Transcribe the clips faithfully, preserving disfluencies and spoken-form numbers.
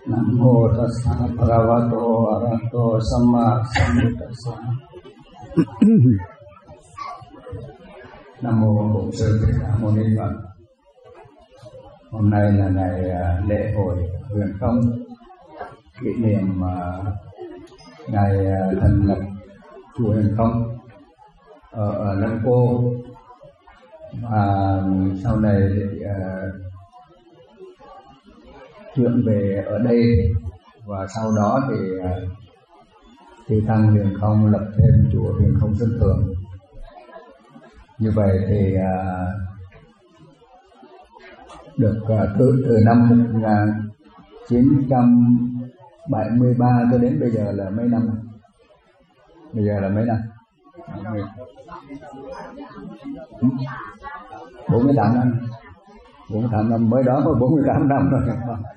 Nam mô tassa bhagavato arahato samma sambuddhassa. Nam mô Bổn Sư Thích Ca Mâu Ni Phật. Hôm nay là ngày lễ hội Huyền Không, kỷ niệm ngày thành lập chùa Huyền Không ở, ở Lăng Cô, và sau này thì uh, chuyển về ở đây, và sau đó thì uh, thì tăng Huyền Không lập thêm chùa Huyền Không Sơn Thượng. Như vậy thì uh, được uh, từ từ năm một nghìn chín trăm bảy mươi ba cho đến bây giờ là mấy năm? Bây giờ là mấy năm? bốn mươi tám năm. bốn mươi tám năm, mới đó mà bốn mươi tám năm rồi.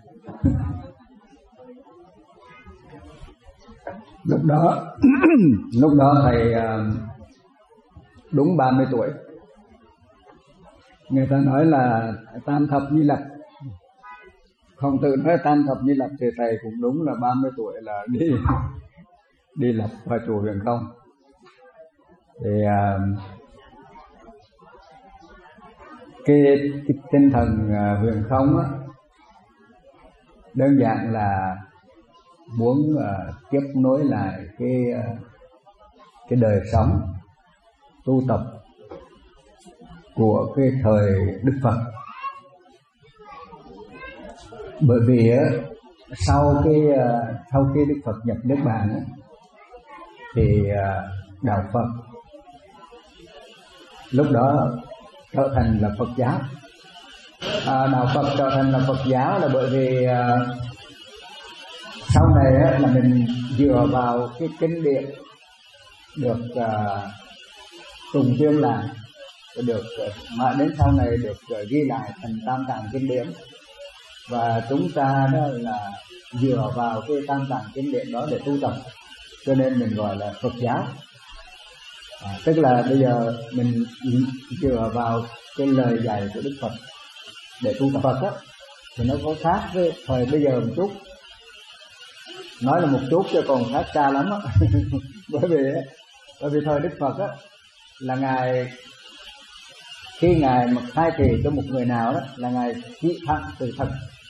Lúc đó lúc đó thầy đúng ba mươi tuổi. Người ta nói là tam thập nhi lập. Không tự nói tam thập nhi lập thì thầy cũng đúng là ba mươi tuổi là đi đi lập vào chùa Huyền Không. Thì uh, cái, cái tinh thần uh, Huyền Không á, đơn giản là muốn uh, tiếp nối lại cái uh, cái đời sống tu tập của cái thời Đức Phật. Bởi vì uh, sau cái uh, sau khi Đức Phật nhập Niết Bàn uh, thì uh, đạo Phật lúc đó trở thành là Phật giáo. À, đạo Phật trở thành là Phật giáo là bởi vì à, sau này á, là mình dựa vào cái kinh điển được à, tùng tuyên làm, được mà đến sau này được à, ghi lại thành tam tạng kinh điển, và chúng ta đó là dựa vào cái tam tạng kinh điển đó để tu tập, cho nên mình gọi là Phật giáo. À, tức là bây giờ mình dựa vào cái lời dạy của Đức Phật để tu tập Phật á, thì nó có khác với thời bây giờ một chút. Nói là một chút chứ còn khác xa lắm á. bởi vì bởi vì thời Đức Phật á là ngài, khi ngài mà khai thị cho một người nào đó là ngài chỉ thẳng sự thật,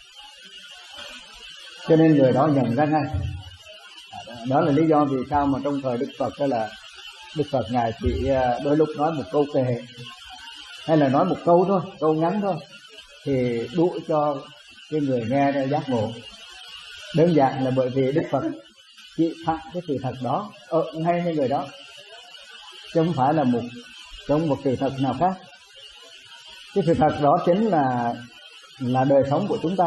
cho nên người đó nhận ra ngay. À, đó là lý do vì sao mà trong thời Đức Phật đó là Đức Phật ngài chỉ đôi lúc nói một câu kệ hay là nói một câu thôi, câu ngắn thôi, thì đủ cho cái người nghe ra giác ngộ. Đơn giản là bởi vì Đức Phật chỉ thẳng cái sự thật đó ở ngay với người đó, chứ không phải là một trong một sự thật nào khác. Cái sự thật đó chính là là đời sống của chúng ta.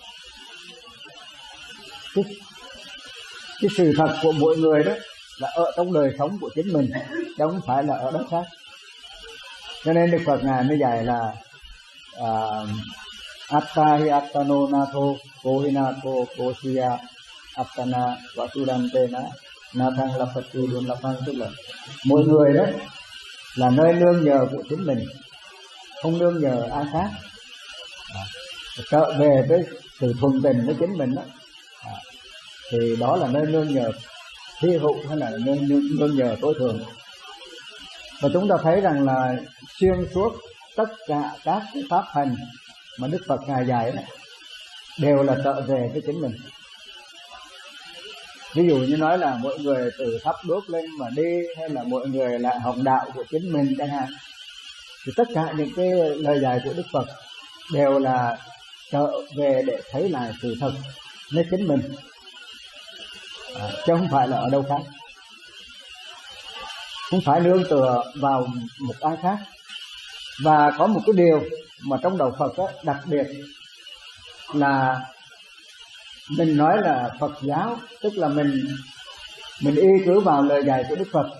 Cái, cái sự thật của mỗi người đó là ở trong đời sống của chính mình, chứ không phải là ở đó khác. Cho nên Đức Phật ngài mới dạy là uh, Atta hi attano natho kohinato kosiya attana vasudantena nathang lapati đun lapang, tức là mỗi người đó là nơi nương nhờ của chính mình, không nương nhờ ai khác. À, trở về với sự thuần tình với chính mình đó, à, thì đó là nơi nương nhờ thi hữu hay là nương, nương, nương nhờ tối thượng. Và chúng ta thấy rằng là xuyên suốt tất cả các cái pháp hành mà Đức Phật ngài dạy đó đều là trở về với chính mình. Ví dụ như nói là mọi người từ thắp đuốc lên mà đi, hay là mọi người lại học đạo của chính mình chẳng hạn, thì tất cả những cái lời dạy của Đức Phật đều là trở về để thấy lại sự thật với chính mình, à, chứ không phải là ở đâu khác, không phải nương tựa vào một ai khác. Và có một cái điều mà trong đạo Phật đó, đặc biệt là mình nói là Phật giáo, tức là mình mình y cứ vào lời dạy của Đức Phật,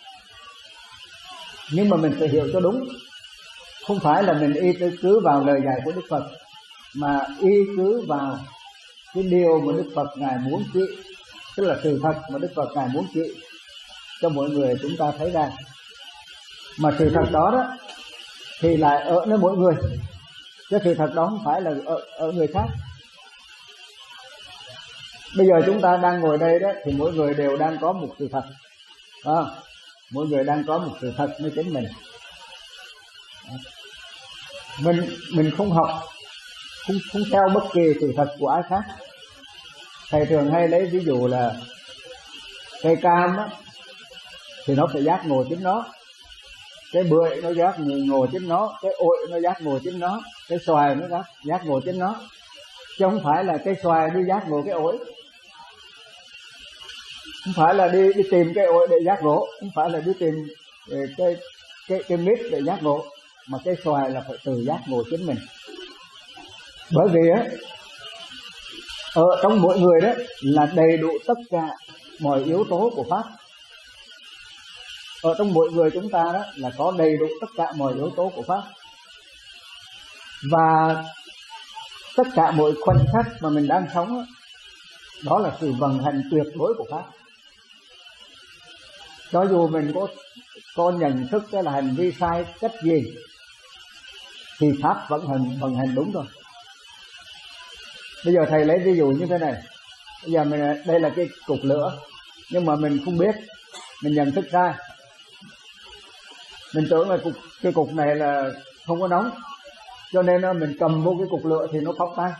nhưng mà mình phải hiểu cho đúng. Không phải là mình y cứ vào lời dạy của Đức Phật, mà y cứ vào cái điều mà Đức Phật ngài muốn chỉ, tức là sự thật mà Đức Phật ngài muốn chỉ cho mỗi người chúng ta thấy ra. Mà sự thật đó đó thì lại ở nơi mỗi người, chứ sự thật đó không phải là ở, ở người khác. Bây giờ chúng ta đang ngồi đây đó thì mỗi người đều đang có một sự thật, à, mỗi người đang có một sự thật với chính mình. Mình mình không học, không không theo bất kỳ sự thật của ai khác. Thầy thường hay lấy ví dụ là cây cam á, thì nó phải giác ngộ chính nó, cái bưởi nó giác ngộ chính nó, cái ổi nó giác ngộ chính nó, cái xoài nó giác giác ngộ chính nó, chứ không phải là cái xoài đi giác ngộ cái ổi, không phải là đi đi tìm cái ổi để giác ngộ, không phải là đi tìm cái cái cái mít để giác ngộ, mà cái xoài là phải tự giác ngộ chính mình. Bởi vì á, ở trong mỗi người đó là đầy đủ tất cả mọi yếu tố của pháp. Ở trong mỗi người chúng ta đó là có đầy đủ tất cả mọi yếu tố của pháp, và tất cả mọi khoảnh khắc mà mình đang sống đó, đó là sự vận hành tuyệt đối của pháp. Cho dù mình có có nhận thức cái là hành vi sai cách gì thì pháp vẫn hành vận hành đúng rồi. Bây giờ thầy lấy ví dụ như thế này, bây giờ mình đây là cái cục lửa, nhưng mà mình không biết, mình nhận thức sai, mình tưởng là cục, cái cục này là không có nóng, cho nên mình cầm vô cái cục lửa thì nó phóng tay.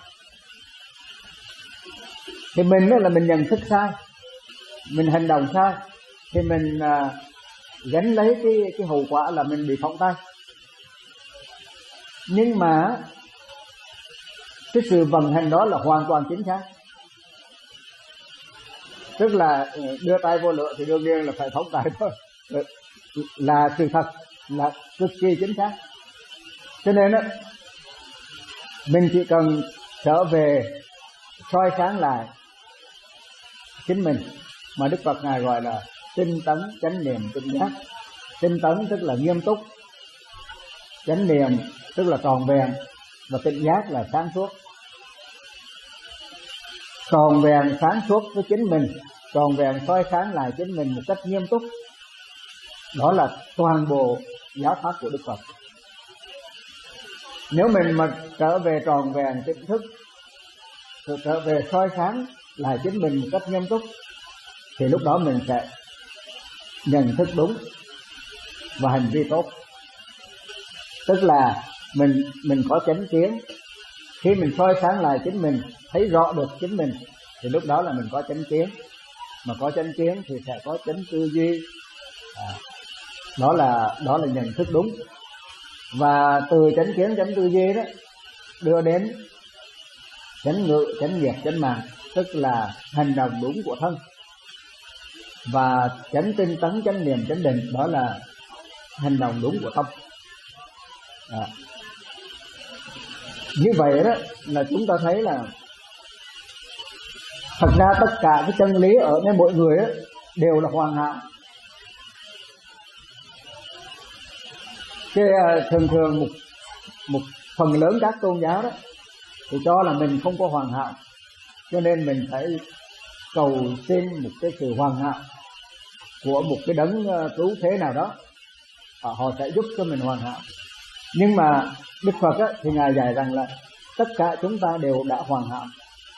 Thì mình đó là mình nhận thức sai, mình hành động sai, thì mình à, gánh lấy cái cái hậu quả là mình bị phóng tay. Nhưng mà cái sự vận hành đó là hoàn toàn chính xác. Tức là đưa tay vô lửa thì đương nhiên là phải phóng tay thôi, là sự thật, là cực kỳ chính xác. Cho nên đó, mình chỉ cần trở về soi sáng lại chính mình, mà Đức Phật Ngài gọi là tinh tấn chánh niệm tinh giác. Tinh tấn tức là nghiêm túc, chánh niệm tức là tròn vẹn, và tinh giác là sáng suốt. Tròn vẹn sáng suốt với chính mình, tròn vẹn soi sáng lại chính mình một cách nghiêm túc, đó là toàn bộ giáo pháp của Đức Phật. Nếu mình mà trở về tròn vẹn tỉnh thức, trở về soi sáng lại chính mình một cách nghiêm túc, thì lúc đó mình sẽ nhận thức đúng và hành vi tốt. Tức là mình mình có chánh kiến. Khi mình soi sáng lại chính mình, thấy rõ được chính mình, thì lúc đó là mình có chánh kiến. Mà có chánh kiến thì sẽ có chánh tư duy, à, đó là đó là nhận thức đúng. Và từ chánh kiến chánh tư duy đó đưa đến chánh ngữ, chánh nghiệp, chánh mạng, tức là hành động đúng của thân. Và chánh tinh tấn, chánh niệm, chánh định, đó là hành động đúng của tâm. À, như vậy đó là chúng ta thấy là thật ra tất cả cái chân lý ở nơi mỗi người đó đều là hoàn hảo. Cái thường thường một một phần lớn các tôn giáo đó thì cho là mình không có hoàn hảo, cho nên mình phải cầu xin một cái sự hoàn hảo của một cái đấng cứu thế nào đó, họ sẽ giúp cho mình hoàn hảo. Nhưng mà Đức Phật á, thì Ngài dạy rằng là tất cả chúng ta đều đã hoàn hảo.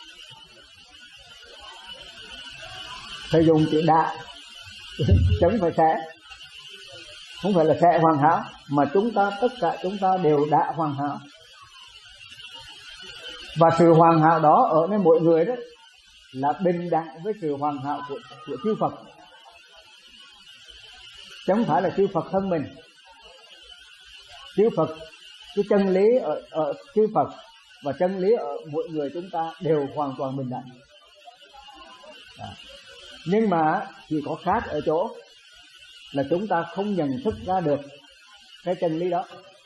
Thầy dùng chữ đã chứ không phải sẽ, không phải là sẽ hoàn hảo, mà chúng ta tất cả chúng ta đều đã hoàn hảo. Và sự hoàn hảo đó ở nơi mỗi người đó là bình đẳng với sự hoàn hảo của, của chư Phật, chứ không phải là chư Phật hơn mình. Chư Phật, cái chân lý ở, ở chư Phật và chân lý ở mỗi người chúng ta đều hoàn toàn bình đẳng. À, nhưng mà chỉ có khác ở chỗ là chúng ta không nhận thức ra được cái chân lý đó.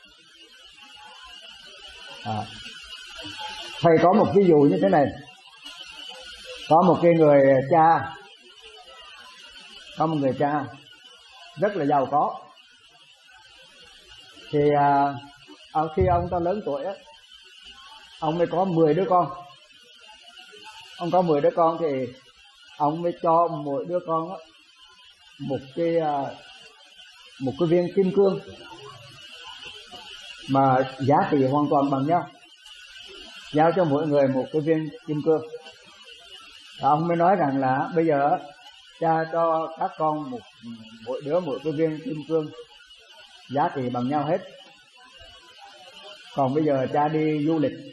À, thầy có một ví dụ như thế này. Có một cái người cha, có một người cha rất là giàu có. Thì à, khi ông ta lớn tuổi á, ông mới có mười đứa con. Ông có mười đứa con thì ông mới cho mỗi đứa con á, một cái một cái viên kim cương mà giá trị hoàn toàn bằng nhau, giao cho mỗi người một cái viên kim cương. Ông mới nói rằng là bây giờ cha cho các con một mỗi đứa một cái viên kim cương giá trị bằng nhau hết. Còn bây giờ cha đi du lịch,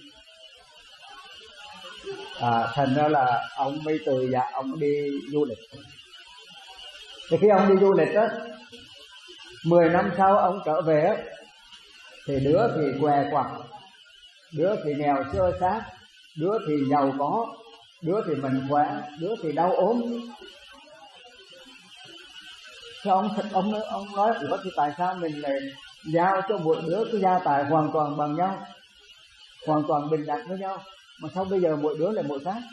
à, thành ra là ông mới từ dạ ông đi du lịch. Thì khi ông đi du lịch á, mười năm sau ông trở về á, thì đứa thì què quặt, đứa thì nghèo sơ sát, đứa thì giàu có, đứa thì mạnh khỏe, đứa thì đau ốm. Thế ông ông ông nói ủa thì tại sao mình lại giao cho mỗi đứa cái gia tài hoàn toàn bằng nhau, hoàn toàn bình đẳng với nhau, mà sao bây giờ mỗi đứa lại mỗi khác?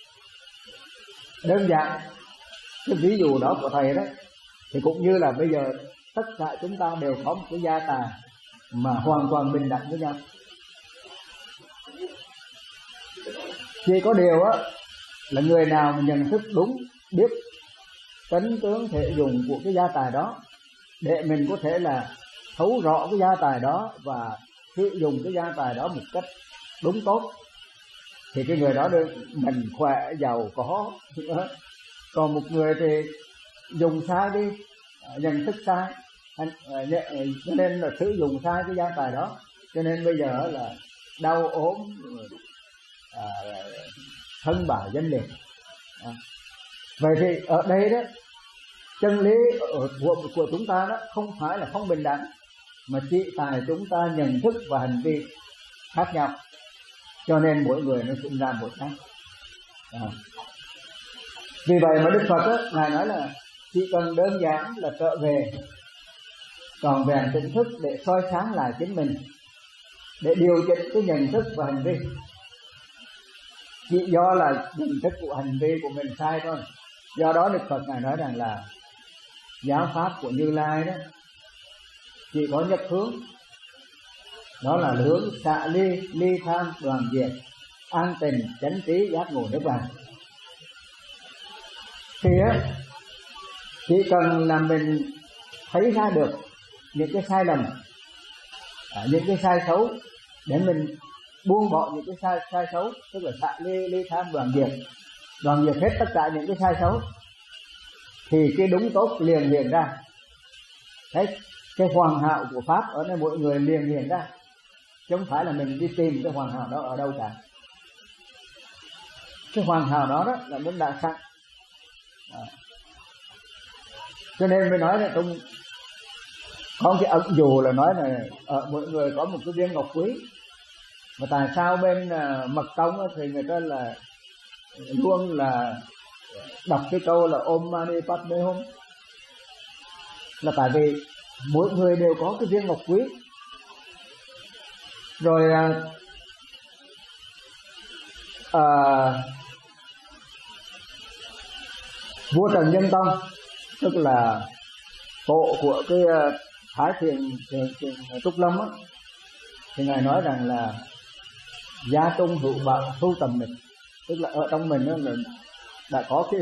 Đơn giản cái ví dụ đó của thầy đó, thì cũng như là bây giờ tất cả chúng ta đều có một cái gia tài mà hoàn toàn bình đẳng với nhau. Chỉ có điều á là người nào mà nhận thức đúng, biết tính tướng thể dụng của cái gia tài đó để mình có thể là thấu rõ cái gia tài đó và sử dụng cái gia tài đó một cách đúng tốt, thì cái người đó được mình khỏe, giàu có. Còn một người thì dùng sai đi, nhận thức sai, cho nên là sử dụng sai cái gia tài đó, cho nên bây giờ là đau ốm, à, thân bại danh liệt. À. Vậy thì ở đây đó, chân lý ở của, của chúng ta đó không phải là không bình đẳng, mà chỉ tại chúng ta nhận thức và hành vi khác nhau, cho nên mỗi người nó sinh ra một khác. À. Vì vậy mà Đức Phật đó, ngài nói là chỉ cần đơn giản là trở về còn vẹn tỉnh thức để soi sáng lại chính mình, để điều chỉnh cái nhận thức và hành vi. Chỉ do là nhận thức của hành vi của mình sai thôi. Do đó Đức Phật ngài nói rằng là giáo pháp của Như Lai đó chỉ có nhất hướng, đó là hướng xạ ly, ly tham, đoàn diệt, an tình, chánh trí, giác ngộ niết bàn. Thì á, chỉ cần là mình thấy ra được những cái sai lầm, những cái sai xấu, để mình buông bỏ những cái sai sai xấu, tức là xạ ly, ly tham, đoàn diệt, đoàn diệt hết tất cả những cái sai xấu, thì cái đúng tốt liền hiện ra. Đấy, cái hoàn hảo của pháp ở đây mỗi người liền hiện ra, chứ không phải là mình đi tìm cái hoàn hảo đó ở đâu cả. Cái hoàn hảo đó đó là mình đã sẵn. À. Cho nên mới nói là trong có cái ẩn dụ là nói là ở mỗi người có một cái viên ngọc quý, mà tại sao bên uh, mật tông thì người ta là luôn là đọc cái câu là Om Mani Padme Hum, là tại vì mỗi người đều có cái viên ngọc quý. Rồi uh, uh, vua Trần Nhân Tông, tức là tổ của cái uh, Thái Thiền, thiền, thiền Trúc Lâm á, thì ngài nói rằng là gia trung hữu bảo thu tầm mình, tức là ở trong mình đó là đã có cái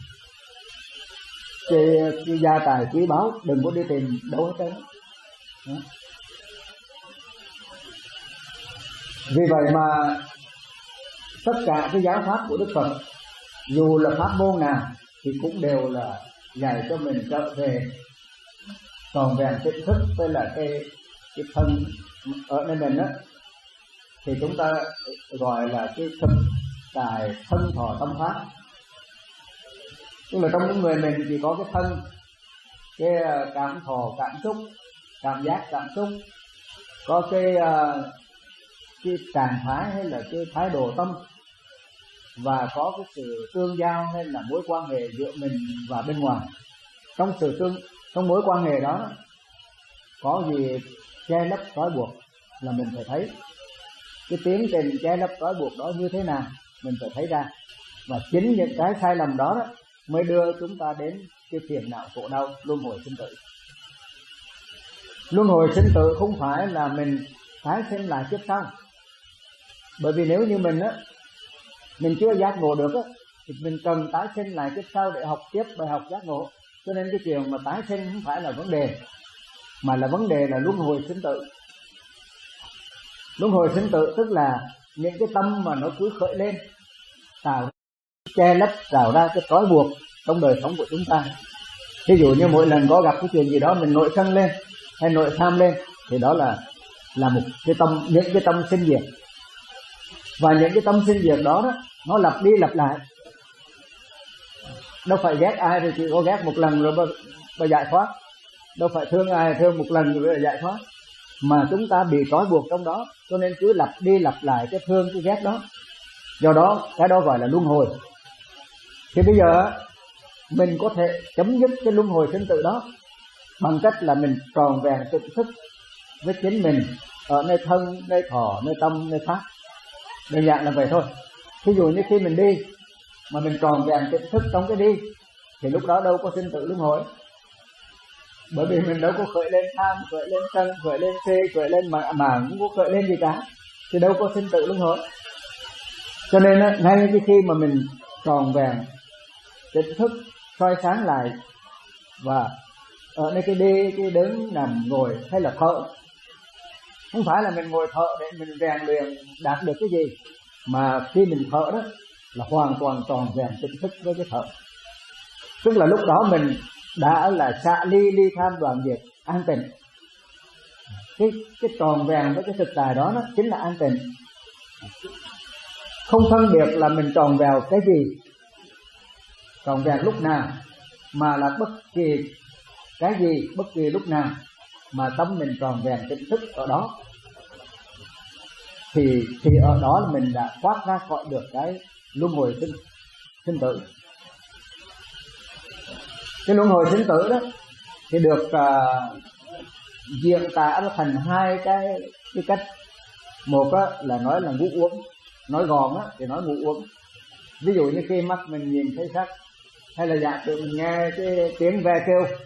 cái, cái gia tài quý báu, đừng có đi tìm đâu hết trơn. Vì vậy mà tất cả cái giáo pháp của Đức Phật, dù là pháp môn nào thì cũng đều là dạy cho mình trở về còn vẹn tỉnh thức, tức là cái cái thân ở nơi mình đó, thì chúng ta gọi là cái thực tại thân thọ tâm pháp. Tức là trong người mình chỉ có cái thân, cái cảm thọ cảm xúc, cảm giác cảm xúc, có cái cái trạng thái hay là cái thái độ tâm, và có cái sự tương giao hay là mối quan hệ giữa mình và bên ngoài. Trong sự tương trong mối quan hệ đó có gì che lấp trói buộc là mình phải thấy. Cái tiến trình che lấp trói buộc đó như thế nào mình phải thấy ra, và chính những cái sai lầm đó, đó mới đưa chúng ta đến cái phiền não khổ đau luân hồi sinh tử. Luân hồi sinh tử không phải là mình tái sinh lại kiếp sau, bởi vì nếu như mình á mình chưa giác ngộ được á thì mình cần tái sinh lại kiếp sau để học tiếp bài học giác ngộ. Cho nên cái chuyện mà tái sinh không phải là vấn đề, mà là vấn đề là luân hồi sinh tử. Luân hồi sinh tử tức là những cái tâm mà nó cứ khởi lên tạo che lấp, tạo ra cái trói buộc trong đời sống của chúng ta. Ví dụ như mỗi lần có gặp cái chuyện gì đó mình nội sân lên hay nội tham lên, thì đó là là một cái tâm, những cái tâm sinh diệt. Và những cái tâm sinh diệt đó, đó nó lặp đi lặp lại. Đâu phải ghét ai thì chỉ có ghét một lần rồi và giải thoát, đâu phải thương ai thương một lần rồi giải thoát, mà chúng ta bị trói buộc trong đó, cho nên cứ lặp đi lặp lại cái thương cái ghét đó. Do đó cái đó gọi là luân hồi. Thì bây giờ mình có thể chấm dứt cái luân hồi sinh tử đó bằng cách là mình tròn vẹn tự thức với chính mình ở nơi thân, nơi thọ, nơi tâm, nơi pháp. Đơn giản là vậy thôi. Ví dụ như khi mình đi mà mình tròn vẹn tự thức trong cái đi, thì lúc đó đâu có sinh tử luân hồi. Bởi vì mình đâu có khởi lên tham, khởi lên sân, khởi lên phê, khởi lên mà mà không có khởi lên gì cả, thì đâu có sinh tử luân hồi. Cho nên ngay khi mà mình tròn vẹn tỉnh thức soi sáng lại, và ở nơi cái đi, cái đứng, nằm, ngồi hay là thở, không phải là mình ngồi thở để mình rèn luyện đạt được cái gì, mà khi mình thở đó là hoàn toàn tròn vẹn tỉnh thức với cái thở. Tức là lúc đó mình đã là xạ ly ly tham đoạn diệt an tịnh. Cái cái tròn vẹn với cái thực tại đó, nó chính là an tịnh. Không phân biệt là mình tròn vào cái gì, tròn vẹn lúc nào, mà là bất kỳ cái gì, bất kỳ lúc nào mà tâm mình tròn vẹn tỉnh thức ở đó, thì thì ở đó là mình đã thoát ra khỏi được cái luân hồi sinh sinh tử. Cái luân hồi sinh tử đó thì được uh, diễn tả thành hai cái cái cách. Một á, là nói là ngũ uẩn, nói gọn á, thì nói ngũ uẩn. Ví dụ như khi mắt mình nhìn thấy sắc, hay là giả sử mình nghe cái tiếng ve kêu,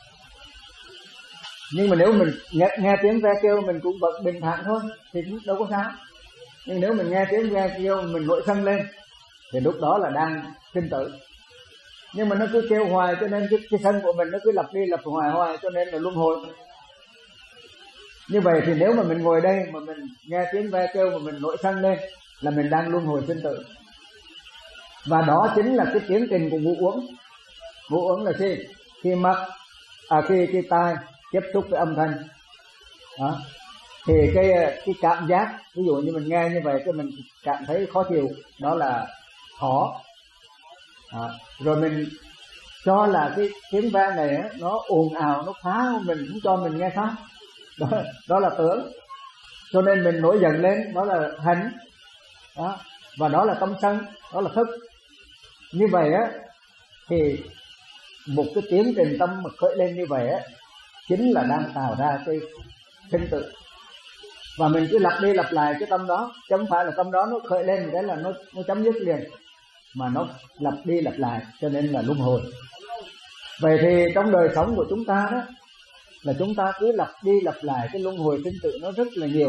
nhưng mà nếu mình nghe, nghe tiếng ve kêu mình cũng vẫn bình thản thôi thì cũng đâu có sao. Nhưng nếu mình nghe tiếng ve kêu mình nổi sân lên thì lúc đó là đang sinh tử. Nhưng mà nó cứ kêu hoài, cho nên cái, cái sân của mình nó cứ lặp đi lặp hoài hoài, cho nên là luân hồi. Như vậy thì nếu mà mình ngồi đây mà mình nghe tiếng ve kêu mà mình nổi sân lên là mình đang luân hồi sinh tử. Và đó chính là cái tiến trình của ngũ uẩn. Ngũ uẩn là gì? Khi mắt, à khi cái tai tiếp xúc với âm thanh đó, thì cái cái cảm giác, ví dụ như mình nghe như vậy cái mình cảm thấy khó chịu, đó là khó. À, rồi mình cho là cái tiếng ve này á, nó ồn ào, nó phá mình, không cho mình nghe pháp, đó, đó là tưởng. Cho nên mình nổi giận lên, đó là hành đó, và đó là tâm sân, đó là thức. Như vậy á thì một cái tiến trình tâm mà khởi lên như vậy á chính là đang tạo ra cái sinh tử. Và mình cứ lặp đi lặp lại cái tâm đó, chứ không phải là tâm đó nó khởi lên cái là nó nó chấm dứt liền, mà nó lặp đi lặp lại, cho nên là luân hồi. Vậy thì trong đời sống của chúng ta đó là chúng ta cứ lặp đi lặp lại cái luân hồi sinh tử nó rất là nhiều.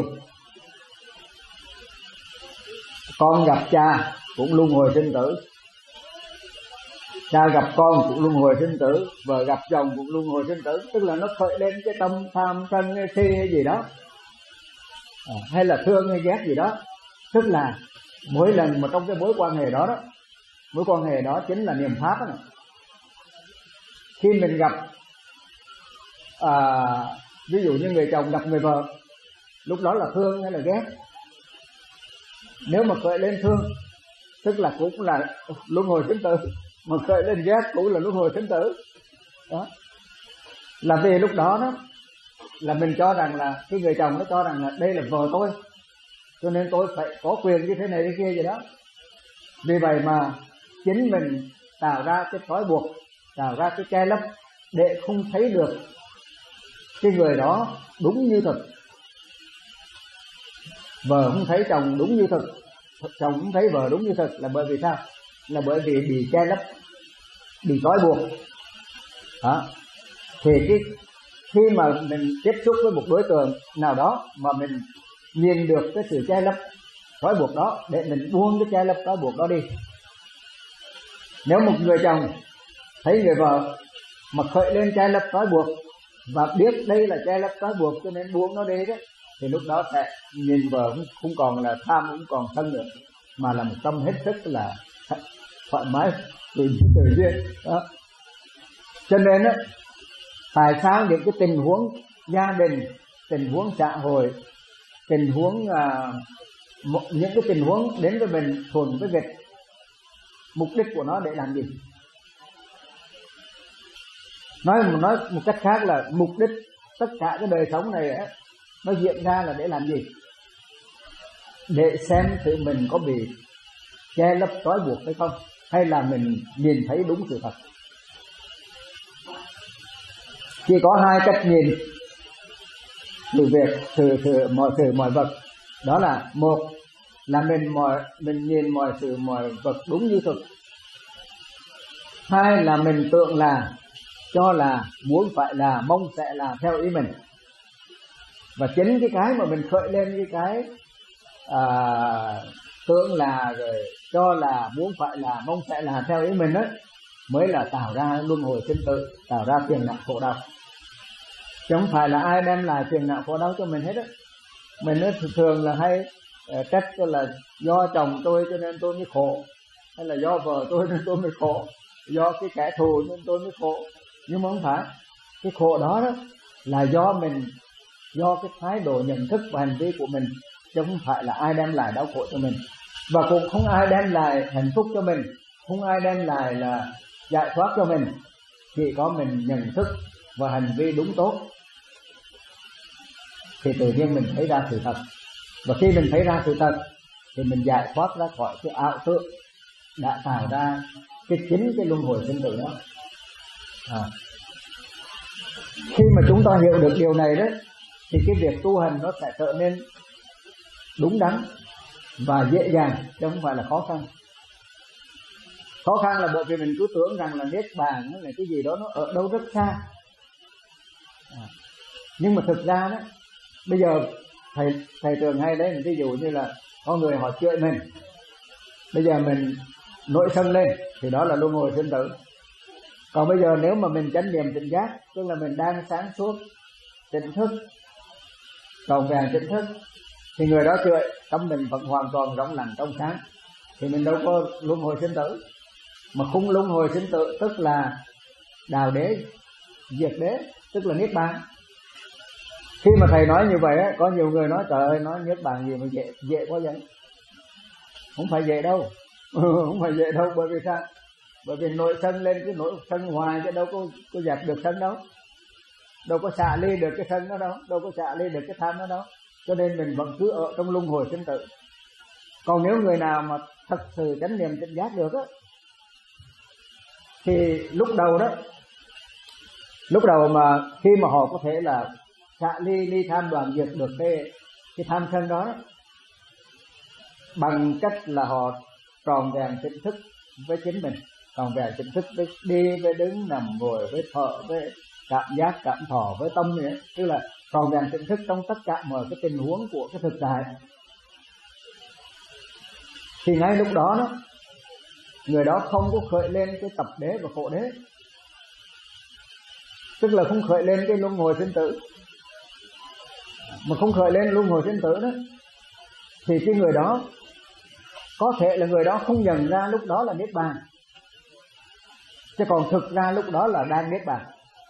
Con gặp cha cũng luân hồi sinh tử, cha gặp con cũng luân hồi sinh tử, vợ gặp chồng cũng luân hồi sinh tử. Tức là nó khởi lên cái tâm tham sân si hay gì đó, à, hay là thương hay ghét gì đó. Tức là mỗi lần mà trong cái mối quan hệ đó đó, mối quan hệ đó chính là niệm pháp đó. Khi mình gặp à, ví dụ như người chồng gặp người vợ, lúc đó là thương hay là ghét? Nếu mà khởi lên thương tức là cũng là luân hồi sinh tử, mà khởi lên ghét cũng là luân hồi sinh tử. Đó là vì lúc đó đó là mình cho rằng là cái người chồng nó cho rằng là đây là vợ tôi, cho nên tôi phải có quyền như thế này thế kia gì đó. Vì vậy mà chính mình tạo ra cái trói buộc, tạo ra cái che lấp để không thấy được cái người đó đúng như thực. Vợ không thấy chồng đúng như thực, chồng không thấy vợ đúng như thực là bởi vì sao? Là bởi vì bị che lấp, bị trói buộc. Đó. Thì cái khi mà mình tiếp xúc với một đối tượng nào đó mà mình nhìn được cái sự che lấp, trói buộc đó, để mình buông cái che lấp trói buộc đó đi. Nếu một người chồng thấy người vợ mà khởi lên che lấp trói buộc và biết đây là che lấp trói buộc cho nên buông nó đi đó, thì lúc đó sẽ nhìn vợ không, không còn là tham, không còn thân nữa, mà là một tâm hết sức là thoải mái tự tự nhiên đó. Cho nên á, tại sao những cái tình huống gia đình, tình huống xã hội, tình huống à, một, những cái tình huống đến với mình thuần với nghịch, mục đích của nó để làm gì? Nói nói một cách khác là mục đích tất cả cái đời sống này ấy, nó diễn ra là để làm gì? Để xem thử mình có bị che lấp trói buộc hay không, hay là mình nhìn thấy đúng sự thật. Chỉ có hai cách nhìn sự việc, sự, sự mọi sự mọi vật. Đó là một là mình mọi mình nhìn mọi sự mọi vật đúng như thực. Hai là mình tưởng là, cho là, muốn phải là, mong sẽ là theo ý mình. Và chính cái cái mà mình khởi lên cái cái à, tưởng là, rồi cho là, muốn phải là, mong sẽ là theo ý mình ấy, mới là tạo ra luân hồi sinh tử, tạo ra phiền não khổ đau. Chứ không phải là ai đem lại phiền não khổ đau cho mình hết á. Mình ấy thường là hay uh, trách là do chồng tôi cho nên tôi mới khổ, hay là do vợ tôi nên tôi mới khổ, do cái kẻ thù nên tôi mới khổ. Nhưng mà không phải. Cái khổ đó, đó là do mình, do cái thái độ nhận thức và hành vi của mình, chứ không phải là ai đem lại đau khổ cho mình. Và cũng không ai đem lại hạnh phúc cho mình, không ai đem lại là giải thoát cho mình. Chỉ có mình nhận thức và hành vi đúng tốt thì tự nhiên mình thấy ra sự thật. Và khi mình thấy ra sự thật thì mình giải thoát ra khỏi cái ảo tưởng đã tạo ra cái chính cái luân hồi sinh tử đó. À. Khi mà chúng ta hiểu được điều này đấy, thì cái việc tu hành nó sẽ trở nên đúng đắn và dễ dàng, chứ không phải là khó khăn. Khó khăn là bởi vì mình cứ tưởng rằng là niết bàn là cái gì đó nó ở đâu rất xa. À. Nhưng mà thực ra đó, bây giờ thầy thầy thường hay đấy, ví dụ như là có người họ chửi mình, bây giờ mình nổi sân lên thì đó là luân hồi sinh tử. Còn bây giờ nếu mà mình chánh niệm tỉnh giác, tức là mình đang sáng suốt, tỉnh thức, tròn vẹn tỉnh thức, thì người đó chửi, tâm mình vẫn hoàn toàn rộng lặng trong sáng, thì mình đâu có luân hồi sinh tử. Mà không luân hồi sinh tử tức là đào đế, diệt đế, tức là niết bàn. Khi mà thầy nói như vậy á, có nhiều người nói trời ơi, nói niết bàn gì mà dễ dễ quá vậy. Không phải dễ đâu. Không phải dễ đâu. Bởi vì sao? Bởi vì nổi sân lên cái nổi sân hoài chứ đâu có có dẹp được sân đâu, đâu có xả ly được cái sân đó đâu, đâu có xả ly được cái tham đó đâu. Cho nên mình vẫn cứ ở trong luân hồi sinh tử. Còn nếu người nào mà thật sự chánh niệm tỉnh giác được á, thì lúc đầu đó, lúc đầu mà khi mà họ có thể là xả ly ly tham đoạn diệt được cái cái tham sân đó, đó bằng cách là họ tròn vẹn tỉnh thức với chính mình, tròn vẹn tỉnh thức với đi, với đứng, nằm, ngồi, với thở, với cảm giác, cảm thọ, với tâm nữa, tức là tròn vẹn tỉnh thức trong tất cả mọi cái tình huống của cái thực tại. Thì ngay lúc đó, đó người đó không có khởi lên cái tập đế và khổ đế, tức là không khởi lên cái luân hồi sinh tử. Mà không khởi lên luân hồi sinh tử đó, thì cái người đó có thể là người đó không nhận ra lúc đó là niết bàn, chứ còn thực ra lúc đó là đang niết bàn.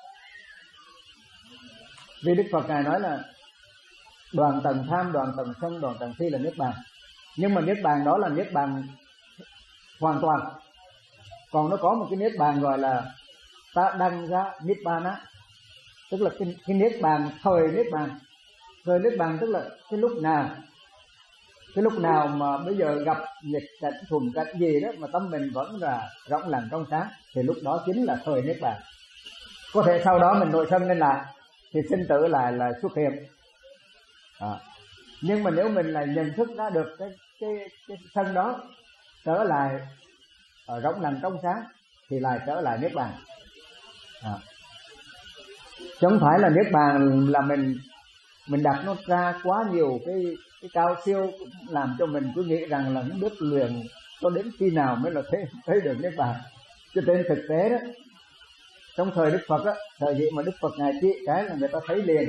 Vì Đức Phật Ngài nói là đoạn tầng tham, đoạn tầng sân, đoạn tầng si là niết bàn. Nhưng mà niết bàn đó là niết bàn hoàn toàn. Còn nó có một cái niết bàn gọi là ta đăng ra niết bàn á, tức là cái, cái niết bàn thời niết bàn. Thời niết bàn tức là cái lúc nào, cái lúc nào mà bây giờ gặp nghịch cảnh thuần cảnh gì đó mà tâm mình vẫn là rộng lặng trong sáng, thì lúc đó chính là thời niết bàn. Có thể sau đó mình nội sân lên lại thì sinh tử lại là xuất hiện. À. Nhưng mà nếu mình lại nhận thức ra được cái cái cái sân đó trở lại ở rộng lặng trong sáng thì lại trở lại niết bàn. À. Chứ không phải là niết bàn là mình mình đặt nó ra quá nhiều cái cái cao siêu, làm cho mình cứ nghĩ rằng là nó biết luyện cho đến khi nào mới là thấy thấy được niết bàn. Cho nên thực tế đó, trong thời Đức Phật á, thời điểm mà Đức Phật Ngài trị cái là người ta thấy liền,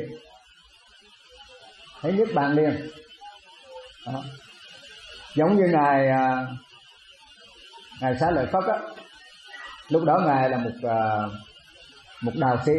thấy niết bàn liền. Đó. Giống như ngài Ngài Xá Lợi Phất á, lúc đó ngài là một uh, một đạo sĩ.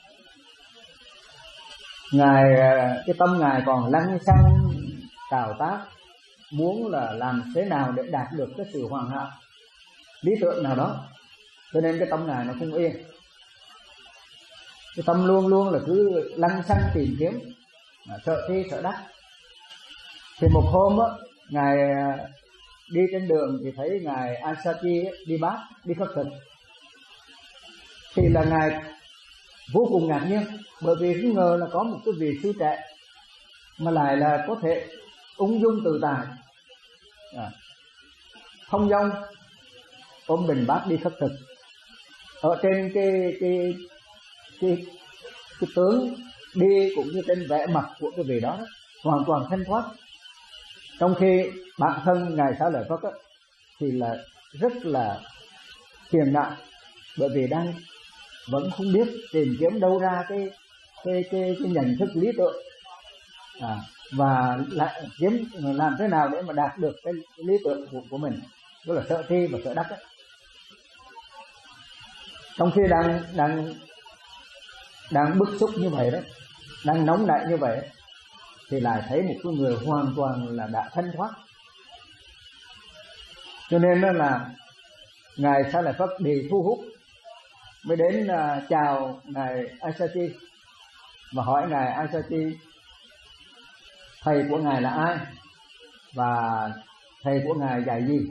Ngài uh, cái tâm ngài còn lăng xăng cào tác, muốn là làm thế nào để đạt được cái sự hoàn hảo lý tưởng nào đó, cho nên cái tâm ngài nó không yên. Cái tâm luôn luôn là cứ lăng xăng tìm kiếm, sợ thi sợ đắc. Thì một hôm á, ngài đi trên đường thì thấy ngài Asati đi bát, đi khất thực. Thì là ngài vô cùng ngạc nhiên, bởi vì không ngờ là có một cái vị sư trẻ mà lại là có thể ung dung tự tại, à, thông dong ôm bình bát đi khất thực. Ở trên cái cái cái cái tướng đi cũng như trên vẻ mặt của cái vị đó, đó hoàn toàn thanh thoát. Trong khi bản thân ngài Xá Lợi Phất thì là rất là phiền não, bởi vì đang vẫn không biết tìm kiếm đâu ra cái cái cái, cái nhận thức lý tưởng, à, và lại kiếm làm thế nào để mà đạt được cái lý tưởng của, của mình, đó là sợ thi và sợ đắc ấy. Trong khi đang đang đang bức xúc như vậy đó, đang nóng nảy như vậy, thì lại thấy một cái người hoàn toàn là đã thanh thoát. Cho nên đó là ngài Xá Lợi Phất bị thu hút, mới đến uh, chào ngài Asati và hỏi ngài Asati thầy của ngài là ai và thầy của ngài dạy gì.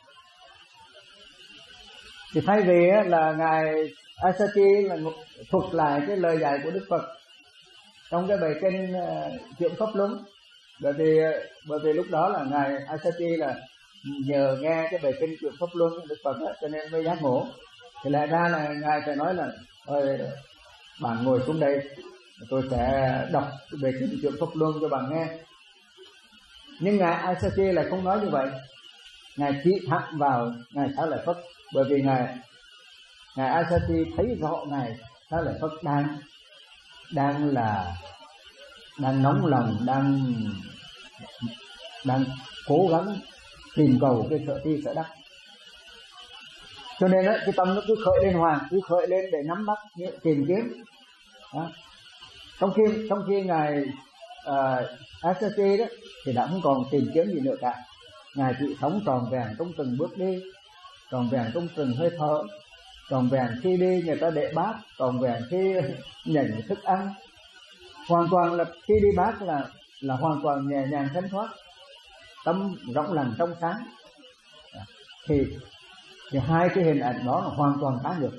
Thì thay vì là ngài Asati là thuật lại cái lời dạy của Đức Phật trong cái bài kinh uh, Chuyển Pháp Luân, bởi vì bởi vì lúc đó là ngài Asati là nhờ nghe cái bài kinh Chuyển Pháp Luân của Đức Phật đó, cho nên mới giác ngộ. Thì lại ra là ngài phải nói là ơi bạn ngồi xuống đây, tôi sẽ đọc cái bài kinh Chuyển Pháp Luân cho bạn nghe. Nhưng ngài Asati lại không nói như vậy, ngài chỉ thẳng vào ngài Xá Lợi Phất, bởi vì ngài ngài Asati thấy rõ ngài Xá Lợi Phất đang đang là đang nóng lòng, đang đang cố gắng tìm cầu cái sợ thi sợ đắc. Cho nên đó, cái tâm nó cứ khởi lên hoàng, cứ khởi lên để nắm bắt, tìm kiếm đó. Trong khi trong khi ngài uh, Asati đó thì đã không còn tìm kiếm gì nữa cả. Ngài chỉ sống tròn vẹn trong từng bước đi, tròn vẹn trong từng hơi thở, tròn vẹn khi đi người ta để bát, tròn vẹn khi nhảy thức ăn, hoàn toàn là khi đi bát là là hoàn toàn nhẹ nhàng thanh thoát, tâm rộng lặng trong sáng. Thì thì hai cái hình ảnh đó là hoàn toàn trái ngược.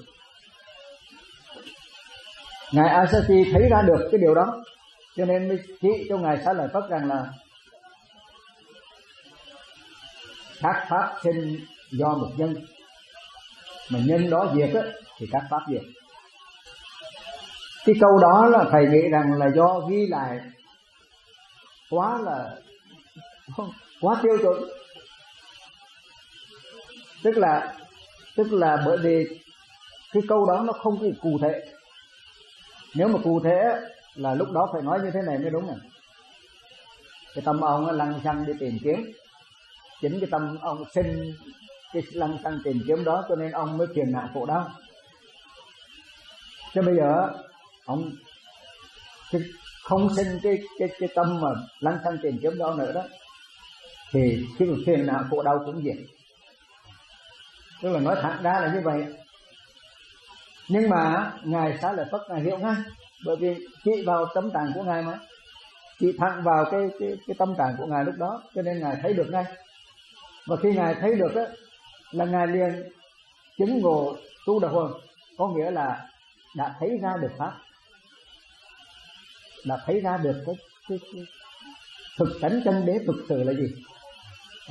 Ngài Asati thấy ra được cái điều đó, cho nên mới chỉ cho ngài Xá Lợi Phất rằng là các pháp sinh do một nhân, mà nhân đó diệt á, thì các pháp diệt. Cái câu đó là thầy nghĩ rằng là do ghi lại quá là quá tiêu chuẩn, tức là tức là bởi vì cái câu đó nó không có cụ thể. Nếu mà cụ thể là lúc đó phải nói như thế này mới đúng này. Cái tâm ông lăng xăng đi tìm kiếm, chính cái tâm ông sinh cái lăng xăng tìm kiếm đó, cho nên ông mới phiền não khổ đau. Chứ bây giờ ông không sinh cái cái cái tâm mà lăng xăng tìm kiếm đó nữa đó, thì cái phiền não khổ đau cũng diệt. Tức là nói thẳng ra là như vậy. Nhưng mà ngài Xá Lợi Phất ngài hiểu ngay, bởi vì chỉ vào tâm trạng của ngài mà, chỉ thẳng vào cái cái cái tâm trạng của ngài lúc đó, cho nên ngài thấy được ngay. Và khi ngài thấy được á, là ngài liền chứng ngộ tu đà huần, có nghĩa là đã thấy ra được pháp, đã thấy ra được cái, cái, cái thực tánh chân đế thực sự là gì đó.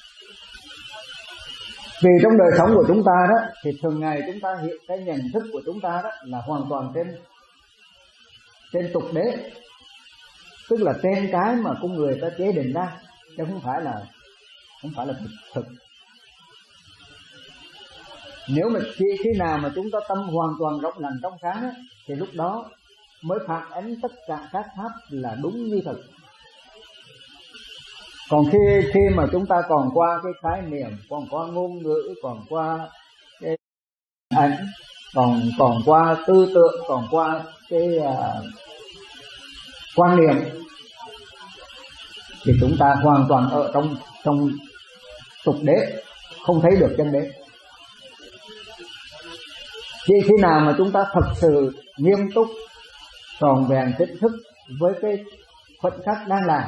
Vì trong đời sống của chúng ta đó, thì thường ngày chúng ta hiểu cái nhận thức của chúng ta đó là hoàn toàn trên trên tục đế, tức là trên cái mà con người ta chế định ra, chứ không phải là không phải là thực, thực. Nếu mà chỉ khi nào mà chúng ta tâm hoàn toàn rộng lặng trong sáng đó, thì lúc đó mới phản ánh tất cả các pháp là đúng như thực. Còn khi khi mà chúng ta còn qua cái khái niệm, còn qua ngôn ngữ, còn qua cái ảnh, còn còn qua tư tưởng, còn qua cái uh, quan niệm, thì chúng ta hoàn toàn ở trong trong tục đế, không thấy được chân đế. Chỉ khi nào mà chúng ta thật sự nghiêm túc, tròn vẹn tỉnh thức với cái khoảnh khắc đang làm,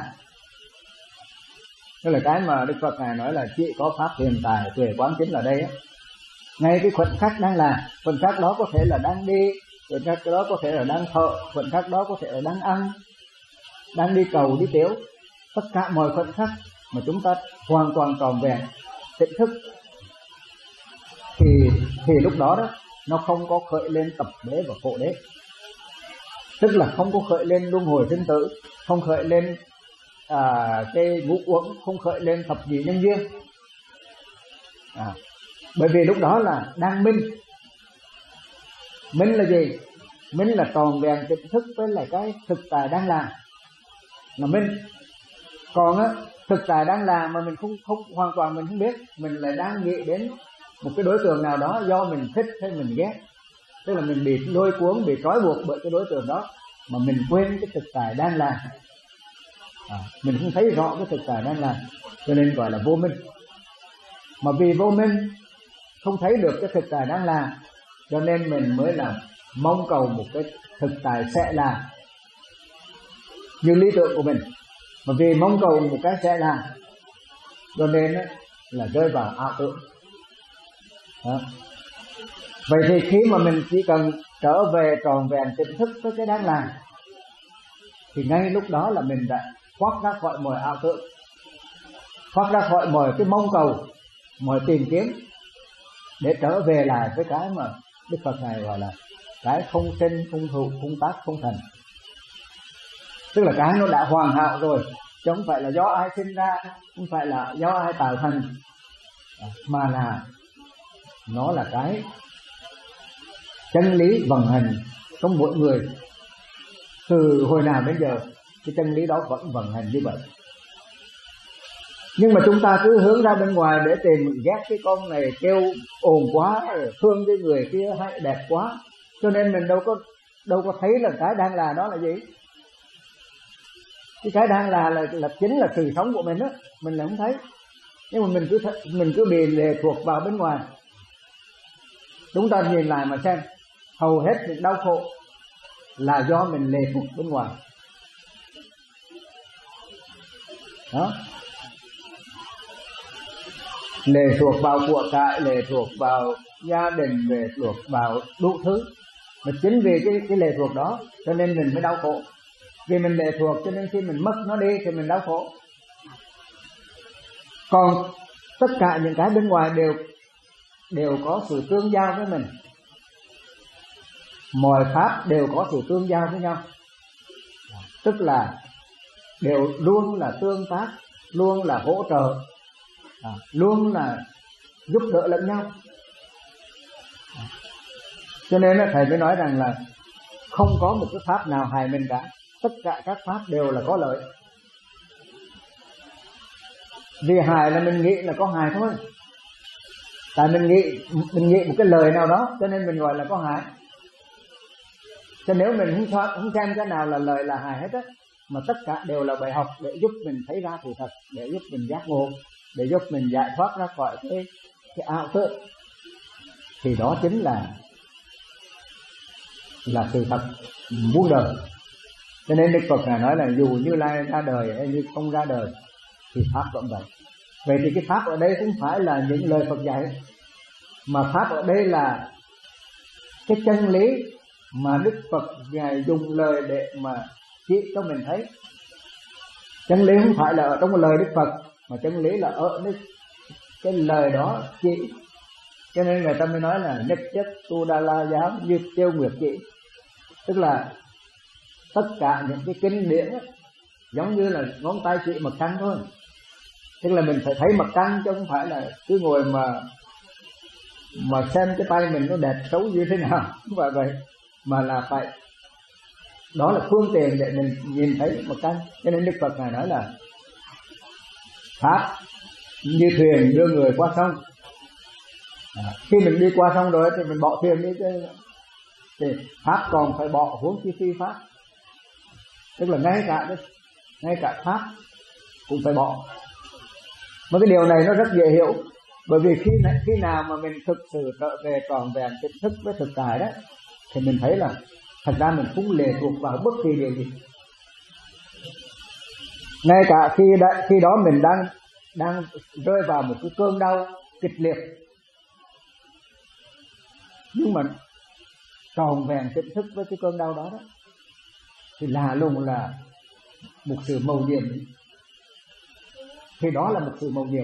đó là cái mà Đức Phật Ngài nói là chỉ có pháp hiện tại tuệ quán chính là đây á. Ngay cái khoảnh khắc đang làm, khoảnh khắc đó có thể là đang đi, khoảnh khắc đó có thể là đang thở, khoảnh khắc đó có thể là đang ăn, đang đi cầu đi tiểu, tất cả mọi khoảnh khắc mà chúng ta hoàn toàn tròn vẹn tỉnh thức, thì thì lúc đó đó nó không có khởi lên tập đế và khổ đế, tức là không có khởi lên luân hồi sinh tử, không khởi lên à, cái ngũ uẩn, không khởi lên thập nhị nhân duyên. À, bởi vì lúc đó là đang minh. Minh là gì? Minh là tròn vẹn tỉnh thức với lại cái thực tại đang làm là minh. Còn á, thực tại đang làm mà mình không không hoàn toàn mình không biết, mình lại đang nghĩ đến một cái đối tượng nào đó do mình thích hay mình ghét, tức là mình bị lôi cuốn, bị trói buộc bởi cái đối tượng đó mà mình quên cái thực tại đang làm. À, mình không thấy rõ cái thực tại đang làm, cho nên gọi là vô minh. Mà vì vô minh, không thấy được cái thực tại đang làm, cho nên mình mới là mong cầu một cái thực tại sẽ làm như lý tưởng của mình. Mà vì mong cầu một cái sẽ làm, cho nên là rơi vào ảo tưởng. Đó. Vậy thì khi mà mình chỉ cần trở về tròn vẹn tỉnh thức với cái đang làm, thì ngay lúc đó là mình đã thoát ra khỏi mọi ảo tưởng, thoát ra khỏi mọi cái mong cầu, mọi tìm kiếm, để trở về lại với cái mà Đức Phật này gọi là cái không sinh, không hữu, không tác, không thành. Tức là cái nó đã hoàn hảo rồi, chứ không phải là do ai sinh ra, không phải là do ai tạo thành, mà là nó là cái chân lý vận hành trong mỗi người. Từ hồi nào đến giờ cái chân lý đó vẫn vận hành như vậy. Nhưng mà chúng ta cứ hướng ra bên ngoài để tìm ghét cái con này kêu ồn quá, thương cái người kia hay đẹp quá, cho nên mình đâu có đâu có thấy là cái đang là đó là gì. Cái cái đang là là, là chính là sự sống của mình đó, mình là không thấy. Nhưng mà mình cứ mình cứ bị lệ thuộc vào bên ngoài. Chúng ta nhìn lại mà xem, hầu hết những đau khổ là do mình lệ thuộc bên ngoài. Đó. Lệ thuộc vào của cải, lệ thuộc vào gia đình, lệ thuộc vào đủ thứ. Mà chính vì cái, cái lệ thuộc đó cho nên mình mới đau khổ. Vì mình lệ thuộc cho nên khi mình mất nó đi thì mình đau khổ. Còn tất cả những cái bên ngoài đều đều có sự tương giao với mình. Mọi pháp đều có sự tương giao với nhau, tức là đều luôn là tương tác, luôn là hỗ trợ, à, luôn là giúp đỡ lẫn nhau. À, cho nên thầy mới nói rằng là không có một cái pháp nào hại mình cả, tất cả các pháp đều là có lợi. Vì hại là mình nghĩ là có hại thôi, tại mình nghĩ mình nghĩ một cái lời nào đó cho nên mình gọi là có hại. Cho nếu mình không thoát, không xem cái nào là lời là hại hết á, mà tất cả đều là bài học để giúp mình thấy ra sự thật, để giúp mình giác ngộ, để giúp mình giải thoát ra khỏi cái cái ảo tưởng, thì đó chính là là sự thật muôn đời. Cho nên Đức Phật này nói là dù Như Lai ra đời hay như không ra đời thì pháp vẫn vậy. Vậy thì cái pháp ở đây không phải là những lời Phật dạy, mà pháp ở đây là cái chân lý mà Đức Phật Ngài dùng lời để mà chỉ cho mình thấy. Chân lý không phải là ở trong lời Đức Phật, mà chân lý là ở cái, cái lời đó chỉ. Cho nên người ta mới nói là nhất chất tu đa la giáo như tiêu nguyệt chỉ, tức là tất cả những cái kinh điển ấy, giống như là ngón tay chỉ mặt trăng thôi. Tức là mình phải thấy mặt trăng, chứ không phải là cứ ngồi mà mà xem cái tay mình nó đẹp xấu như thế nào, không phải vậy, mà là phải đó là phương tiện để mình nhìn thấy mặt trăng. Cho nên Đức Phật Ngài nói là Pháp như thuyền đưa người qua sông. À, khi mình đi qua sông rồi thì mình bỏ thuyền đi chứ, thì Pháp còn phải bỏ, huống chi phi Pháp. Tức là ngay cả ngay cả Pháp cũng phải bỏ. Mà cái điều này nó rất dễ hiểu, bởi vì khi khi nào mà mình thực sự trở về tròn vẹn tỉnh thức với thực tại đó, thì mình thấy là thật ra mình không lệ thuộc vào bất kỳ điều gì. Ngay cả khi đã, khi đó mình đang đang rơi vào một cái cơn đau kịch liệt, nhưng mà tròn vẹn tỉnh thức với cái cơn đau đó đó, thì là luôn là một sự mầu nhiệm. Thì đó là một sự mầu nhiệm.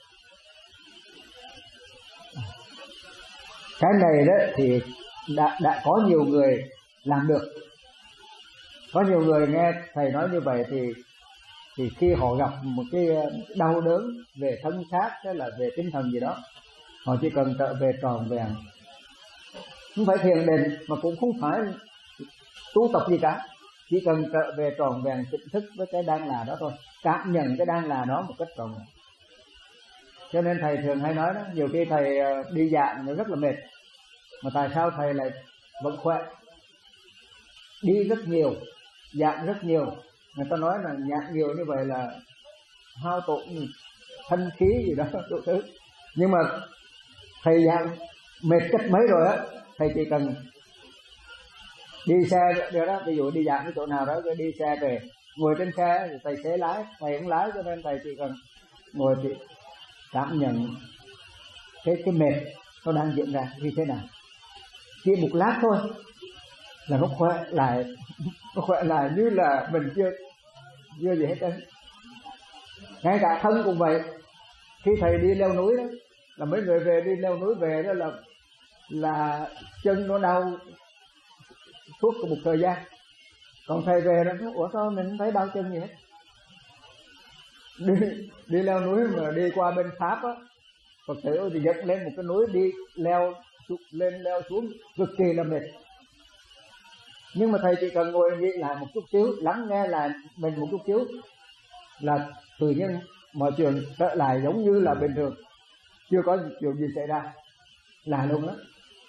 Cái này đó thì đã, đã có nhiều người làm được. Có nhiều người nghe thầy nói như vậy thì thì khi họ gặp một cái đau đớn về thân xác hay là về tinh thần gì đó, họ chỉ cần trở về tròn vẹn, không phải thiền định mà cũng không phải tu tập gì cả, chỉ cần trở về tròn vẹn tỉnh thức với cái đang là đó thôi, cảm nhận cái đang là đó một cách tròn vẹn. Cho nên thầy thường hay nói đó, nhiều khi thầy đi dạng nó rất là mệt, mà tại sao thầy lại vẫn khỏe? Đi rất nhiều, dạng rất nhiều, người ta nói là nhạc nhiều như vậy là hao tổn thân khí gì đó đủ thứ. Nhưng mà thầy dạng mệt cách mấy rồi á, thầy chỉ cần đi xe được đó, ví dụ đi dạng cái chỗ nào đó, đi xe về, ngồi trên xe thì tài xế lái, thầy không lái, cho nên thầy chỉ cần ngồi thì cảm nhận cái cái mệt nó đang diễn ra như thế nào, chỉ một lát thôi là nó khỏe lại, nó khỏe lại như là mình chưa chưa gì hết trơn. Ngay cả thân cũng vậy. Khi thầy đi leo núi đó, là mấy người về đi leo núi về đó là là chân nó đau suốt một thời gian, còn thầy về đó, ủa sao mình thấy đau chân gì hết. Đi, đi leo núi mà đi qua bên Pháp á, Phật tử thì dẫn lên một cái núi, đi leo lên leo xuống cực kỳ là mệt, nhưng mà thầy chỉ cần ngồi nghĩ lại một chút xíu, lắng nghe lại mình một chút xíu là tự nhiên mọi chuyện trở lại giống như là bình thường, chưa có chuyện gì xảy ra, là luôn đó.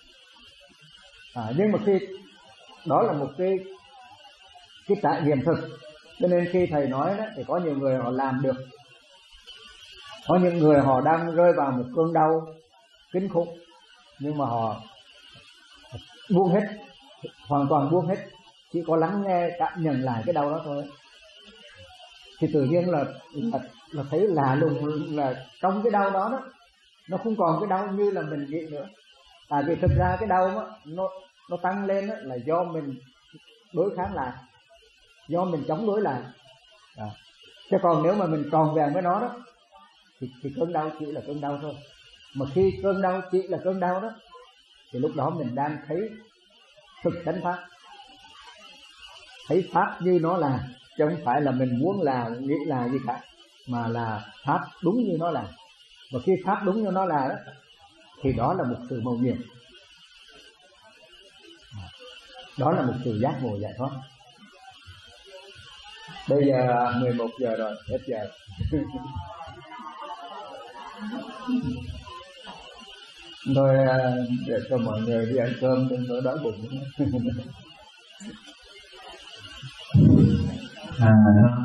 À, nhưng mà khi đó là một cái cái trải nghiệm thực, cho nên khi thầy nói đó thì có nhiều người họ làm được, có những người họ đang rơi vào một cơn đau kinh khủng, nhưng mà họ buông hết, hoàn toàn buông hết, chỉ có lắng nghe cảm nhận lại cái đau đó thôi, thì tự nhiên là là, là thấy lạ lùng là trong cái đau đó đó nó không còn cái đau như là mình nghĩ nữa. Tại vì thực ra cái đau đó, nó nó tăng lên đó, là do mình đối kháng lại, do mình chống đối lại. À, chứ còn nếu mà mình tròn vẹn với nó đó thì, thì cơn đau chỉ là cơn đau thôi. Mà khi cơn đau chỉ là cơn đau đó thì lúc đó mình đang thấy thực chánh pháp, thấy pháp như nó là, chứ không phải là mình muốn là nghĩ là gì cả, mà là pháp đúng như nó là. Và khi pháp đúng như nó là đó, thì đó là một sự mầu nhiệm, đó là một sự giác ngộ giải thoát. Bây giờ mười một giờ rồi, hết giờ. Thôi để cho mọi người đi ăn cơm, đừng có đói bụng. À,